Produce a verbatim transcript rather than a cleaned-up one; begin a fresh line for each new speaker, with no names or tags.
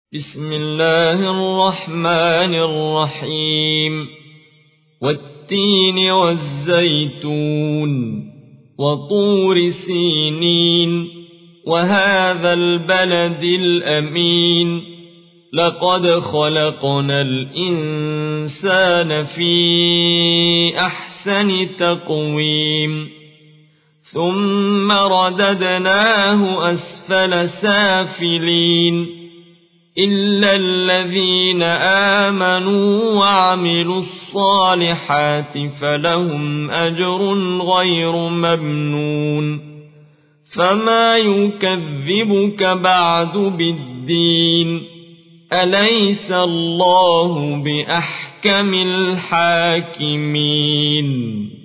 بسم الله الرحمن الرحيم والتين والزيتون وطور سينين وهذا البلد الأمين لقد خلقنا الإنسان في أحسن تقويم ثم رددناه أسفل سافلين إلا الذين آمنوا وعملوا الصالحات فلهم أجر غير ممنون فما يكذبك بعد بالدين أليس الله بأحكم الحاكمين.